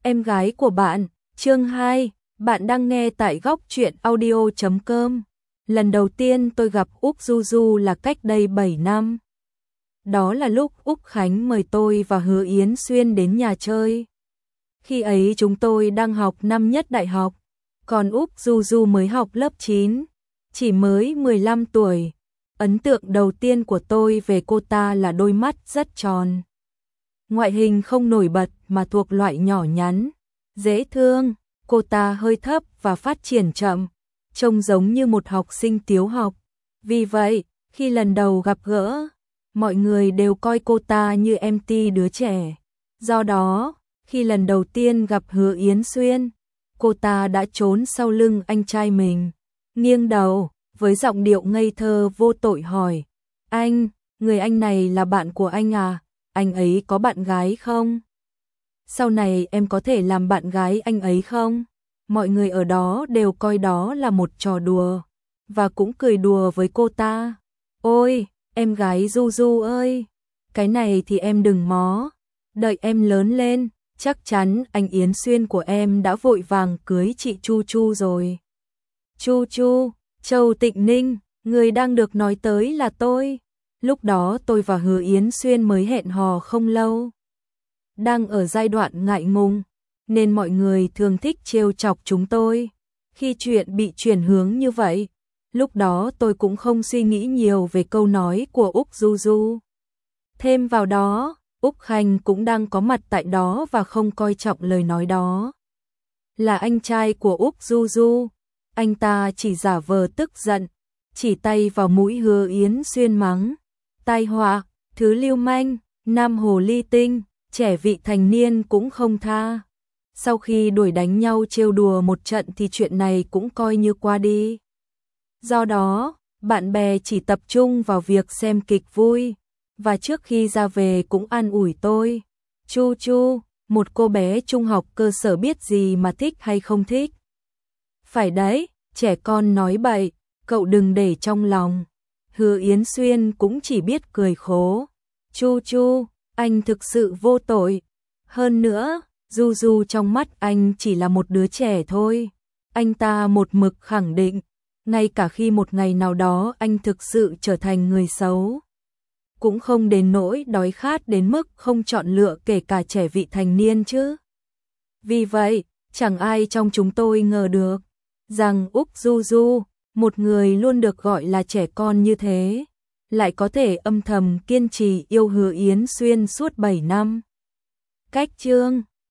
Em gái của bạn, chương 2, bạn đang nghe tại góc truyện audio.com. Lần đầu tiên tôi gặp Úc Du Du là cách đây 7 năm. Đó là lúc Úc Khánh mời tôi và Hứa Yến Xuyên đến nhà chơi. Khi ấy chúng tôi đang học năm nhất đại học, còn Úc Du Du mới học lớp 9, chỉ mới 15 tuổi. Ấn tượng đầu tiên của tôi về cô ta là đôi mắt rất tròn. Ngoại hình không nổi bật mà thuộc loại nhỏ nhắn, dễ thương, cô ta hơi thấp và phát triển chậm, trông giống như một học sinh tiểu học. Vì vậy, khi lần đầu gặp gỡ, mọi người đều coi cô ta như em ti đứa trẻ. Do đó, khi lần đầu tiên gặp Hứa Yến Xuyên, cô ta đã trốn sau lưng anh trai mình, nghiêng đầu, với giọng điệu ngây thơ vô tội hỏi: "Anh, người anh này là bạn của anh à? Anh ấy có bạn gái không? Sau này em có thể làm bạn gái anh ấy không?" Mọi người ở đó đều coi đó là một trò đùa, và cũng cười đùa với cô ta. "Ôi, em gái Du Du ơi, cái này thì em đừng mó. Đợi em lớn lên, chắc chắn anh Yến Xuyên của em đã vội vàng cưới chị Chu Chu rồi." Chu Chu, Châu Tịnh Ninh, người đang được nói tới là tôi. Lúc đó tôi và Hứa Yến Xuyên mới hẹn hò không lâu. Đang ở giai đoạn ngại ngùng, nên mọi người thường thích trêu chọc chúng tôi. Khi chuyện bị chuyển hướng như vậy, lúc đó tôi cũng không suy nghĩ nhiều về câu nói của Úc Du Du. Thêm vào đó, Úc Khánh cũng đang có mặt tại đó và không coi trọng lời nói đó. Là anh trai của Úc Du Du, anh ta chỉ giả vờ tức giận, chỉ tay vào mũi Hứa Yến Xuyên mắng: "Tai họa, thứ lưu manh, nam hồ ly tinh, trẻ vị thành niên cũng không tha." Sau khi đuổi đánh nhau trêu đùa một trận thì chuyện này cũng coi như qua đi. Do đó, bạn bè chỉ tập trung vào việc xem kịch vui, và trước khi ra về cũng an ủi tôi: "Chu Chu, một cô bé trung học cơ sở biết gì mà thích hay không thích. Phải đấy, trẻ con nói bậy, cậu đừng để trong lòng." Hứa Yến Xuyên cũng chỉ biết cười khổ: "Chu Chu, anh thực sự vô tội. Hơn nữa, Du Du trong mắt anh chỉ là một đứa trẻ thôi." Anh ta một mực khẳng định, ngay cả khi một ngày nào đó anh thực sự trở thành người xấu, cũng không đến nỗi đói khát đến mức không chọn lựa kể cả trẻ vị thành niên chứ. Vì vậy, chẳng ai trong chúng tôi ngờ được rằng Úc Du Du, một người luôn được gọi là trẻ con như thế, lại có thể âm thầm kiên trì yêu Hứa Yến Xuyên suốt 7 năm. Cách chương